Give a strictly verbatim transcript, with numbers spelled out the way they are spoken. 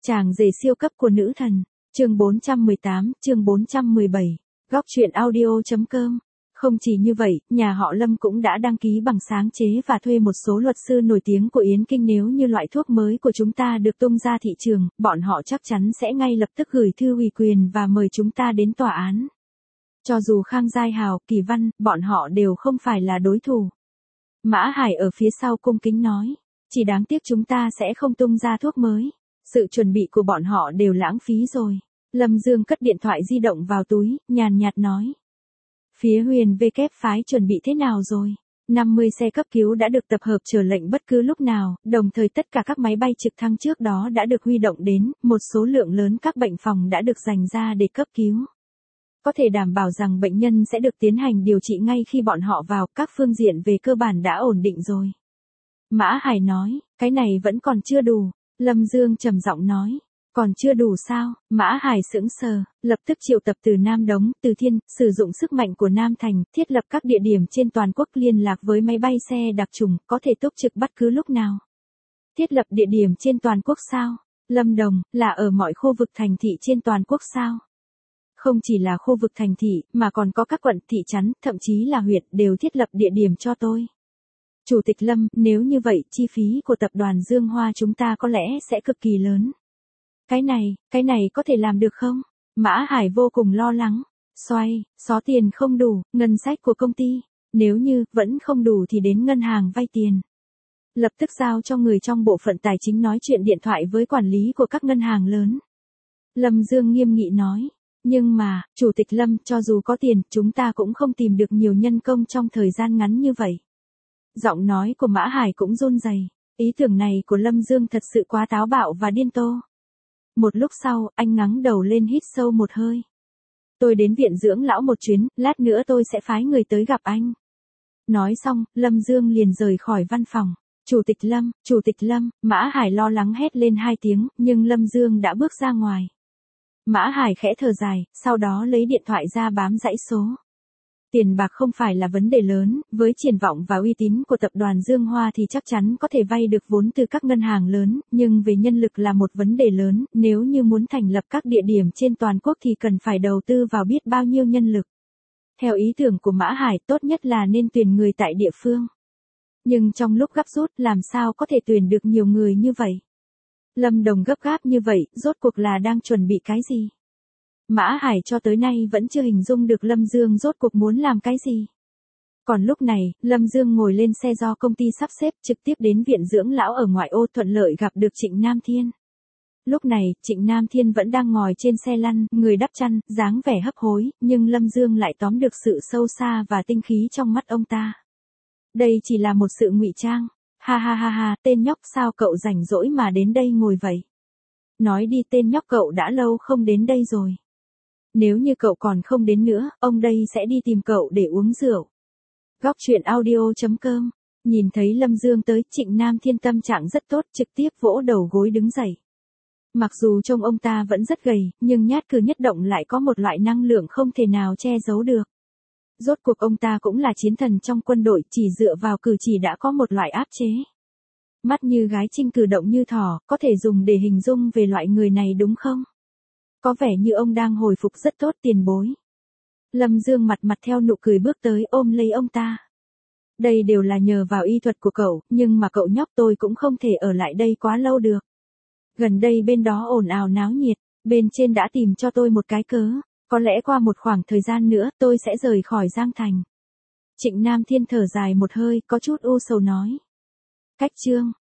Chàng rể siêu cấp của nữ thần, chương bốn trăm mười tám, chương bốn trăm mười bảy, góc truyện audio.com. Không chỉ như vậy, nhà họ Lâm cũng đã đăng ký bằng sáng chế và thuê một số luật sư nổi tiếng của Yến Kinh, nếu như loại thuốc mới của chúng ta được tung ra thị trường, bọn họ chắc chắn sẽ ngay lập tức gửi thư ủy quyền và mời chúng ta đến tòa án. Cho dù Khang Giai Hào, Kỳ Văn, bọn họ đều không phải là đối thủ. Mã Hải ở phía sau cung kính nói, chỉ đáng tiếc chúng ta sẽ không tung ra thuốc mới. Sự chuẩn bị của bọn họ đều lãng phí rồi. Lâm Dương cất điện thoại di động vào túi, nhàn nhạt nói. Phía Huyền V kép phái chuẩn bị thế nào rồi? năm mươi xe cấp cứu đã được tập hợp chờ lệnh bất cứ lúc nào, đồng thời tất cả các máy bay trực thăng trước đó đã được huy động đến, một số lượng lớn các bệnh phòng đã được dành ra để cấp cứu. Có thể đảm bảo rằng bệnh nhân sẽ được tiến hành điều trị ngay khi bọn họ vào, các phương diện về cơ bản đã ổn định rồi. Mã Hải nói, cái này vẫn còn chưa đủ. Lâm Dương trầm giọng nói, còn chưa đủ sao? Mã Hải sững sờ, lập tức triệu tập từ Nam Đống, Từ Thiên, sử dụng sức mạnh của Nam Thành, thiết lập các địa điểm trên toàn quốc liên lạc với máy bay xe đặc trùng, có thể túc trực bất cứ lúc nào. Thiết lập địa điểm trên toàn quốc sao? Lâm Đồng, là ở mọi khu vực thành thị trên toàn quốc sao? Không chỉ là khu vực thành thị, mà còn có các quận, thị trấn, thậm chí là huyện đều thiết lập địa điểm cho tôi. Chủ tịch Lâm, nếu như vậy, chi phí của tập đoàn Dương Hoa chúng ta có lẽ sẽ cực kỳ lớn. Cái này, cái này có thể làm được không? Mã Hải vô cùng lo lắng. Xoay, xó tiền không đủ, ngân sách của công ty. Nếu như, vẫn không đủ thì đến ngân hàng vay tiền. Lập tức giao cho người trong bộ phận tài chính nói chuyện điện thoại với quản lý của các ngân hàng lớn. Lâm Dương nghiêm nghị nói. Nhưng mà, Chủ tịch Lâm, cho dù có tiền, chúng ta cũng không tìm được nhiều nhân công trong thời gian ngắn như vậy. Giọng nói của Mã Hải cũng run rẩy. Ý tưởng này của Lâm Dương thật sự quá táo bạo và điên tô. Một lúc sau, anh ngẩng đầu lên hít sâu một hơi. Tôi đến viện dưỡng lão một chuyến, lát nữa tôi sẽ phái người tới gặp anh. Nói xong, Lâm Dương liền rời khỏi văn phòng. Chủ tịch Lâm, Chủ tịch Lâm, Mã Hải lo lắng hét lên hai tiếng, nhưng Lâm Dương đã bước ra ngoài. Mã Hải khẽ thở dài, sau đó lấy điện thoại ra bám dãy số. Tiền bạc không phải là vấn đề lớn, với triển vọng và uy tín của tập đoàn Dương Hoa thì chắc chắn có thể vay được vốn từ các ngân hàng lớn, nhưng về nhân lực là một vấn đề lớn, nếu như muốn thành lập các địa điểm trên toàn quốc thì cần phải đầu tư vào biết bao nhiêu nhân lực. Theo ý tưởng của Mã Hải, tốt nhất là nên tuyển người tại địa phương. Nhưng trong lúc gấp rút, làm sao có thể tuyển được nhiều người như vậy? Lâm Đồng gấp gáp như vậy, rốt cuộc là đang chuẩn bị cái gì? Mã Hải cho tới nay vẫn chưa hình dung được Lâm Dương rốt cuộc muốn làm cái gì. Còn lúc này, Lâm Dương ngồi lên xe do công ty sắp xếp trực tiếp đến viện dưỡng lão ở ngoại ô, thuận lợi gặp được Trịnh Nam Thiên. Lúc này, Trịnh Nam Thiên vẫn đang ngồi trên xe lăn, người đắp chăn, dáng vẻ hấp hối, nhưng Lâm Dương lại tóm được sự sâu xa và tinh khí trong mắt ông ta. Đây chỉ là một sự ngụy trang. Ha ha ha ha, tên nhóc, sao cậu rảnh rỗi mà đến đây ngồi vậy? Nói đi, tên nhóc, cậu đã lâu không đến đây rồi. Nếu như cậu còn không đến nữa, ông đây sẽ đi tìm cậu để uống rượu. Góc truyện audio.com. Nhìn thấy Lâm Dương tới, Trịnh Nam Thiên tâm trạng rất tốt, trực tiếp vỗ đầu gối đứng dậy. Mặc dù trông ông ta vẫn rất gầy, nhưng nhát cử nhất động lại có một loại năng lượng không thể nào che giấu được. Rốt cuộc ông ta cũng là chiến thần trong quân đội, chỉ dựa vào cử chỉ đã có một loại áp chế. Mắt như gái trinh, cử động như thỏ, có thể dùng để hình dung về loại người này đúng không? Có vẻ như ông đang hồi phục rất tốt, tiền bối. Lâm Dương mặt mặt theo nụ cười bước tới ôm lấy ông ta. Đây đều là nhờ vào y thuật của cậu, nhưng mà cậu nhóc, tôi cũng không thể ở lại đây quá lâu được. Gần đây bên đó ồn ào náo nhiệt, bên trên đã tìm cho tôi một cái cớ. Có lẽ qua một khoảng thời gian nữa tôi sẽ rời khỏi Giang Thành. Trịnh Nam Thiên thở dài một hơi, có chút u sầu nói. Cách chương.